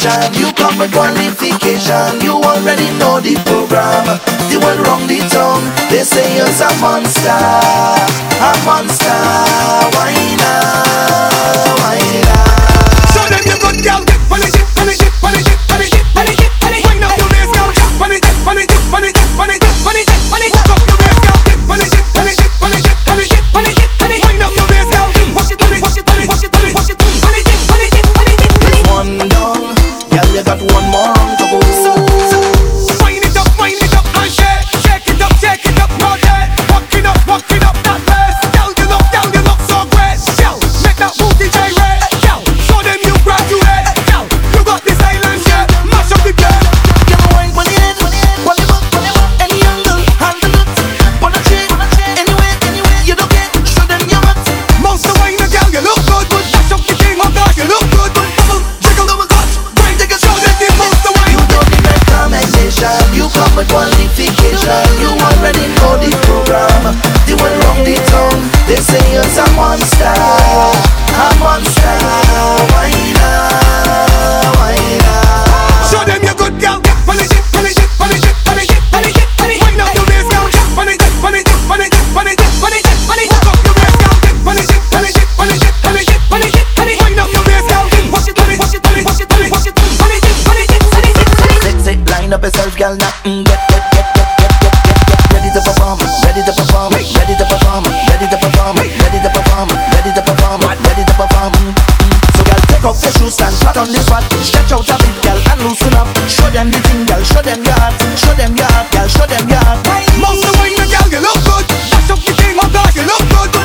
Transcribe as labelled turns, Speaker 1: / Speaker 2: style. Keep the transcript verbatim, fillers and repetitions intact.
Speaker 1: examination. You come with qualification. You already know the program. The world wrong the tongue. They say you're a monster, a monster. Why now? Why now?
Speaker 2: Show them you good girl. Punish it, punish it, punish it, punish it, punish it, punish it. Wind up your waist, girl. Punish it, punish it, punish it, punish it, punish it, punish it. Hook up your waist, girl. Punish it, punish it, punish it, punish it, punish it, punish it. Wind up your waist, girl. Wash it, punish, wash it, punish, wash it, punish, wash it, punish it, punish it, punish it, punish it.
Speaker 1: One down, girl, you got one more round to go.
Speaker 2: Wind it up, wind it up, and shake, shake it up, shake it up, no dead. Walk it up, walk it up, that bass. Girl, you look, girl, you look so great. Girl, make that booty gyrate. Girl, show them you graduate. Girl, you got this island, yeah. Mash up the place.
Speaker 1: Give me wine on the head, on the head, on the butt, on the butt. Any angle, handle it. On the chain, anywhere, anywhere you look it. Show them your butt.
Speaker 2: Most of wine, girl, you look good, good. Mash up the thing, oh God, you look good, good. Bubble, jiggle, double cut. Wine, take a show them the most of wine.
Speaker 1: You don't need reclamation. You come with qualification. You already know the program. The one wrong the tongue. They say you're a monster, a monster. Why now? Why now?
Speaker 2: Show them you good, girl. Punish it, punish it, punish it, punish it, punish it, punish it. Wind up your waist, girl. Punish it, punish it, punish it, punish it, punish it, punish it. Hook up your waist, girl. Punish it, punish it, punish it, punish it, punish it, punish it. Wind up your waist, girl. Wash it, punish, wash it, punish, wash it, punish, wash it, punish it, punish it, punish it, punish it.
Speaker 1: Sit, sit, line up yourself, girl. Now, mm, get, get, get, get, get, get, get, get ready to perform, ready to perform, ready to perform, ready to perform, ready to perform, ready to perform, ready to perform. So, girl, take off your shoes and flat on this one. Stretch out a bit, girl, and loosen up. Show them the thing, girl. Show them your heart. Show them your heart, girl. Show them your heart.
Speaker 2: Most of wine, girl, you look good. Mash up the thing, oh God, you look good.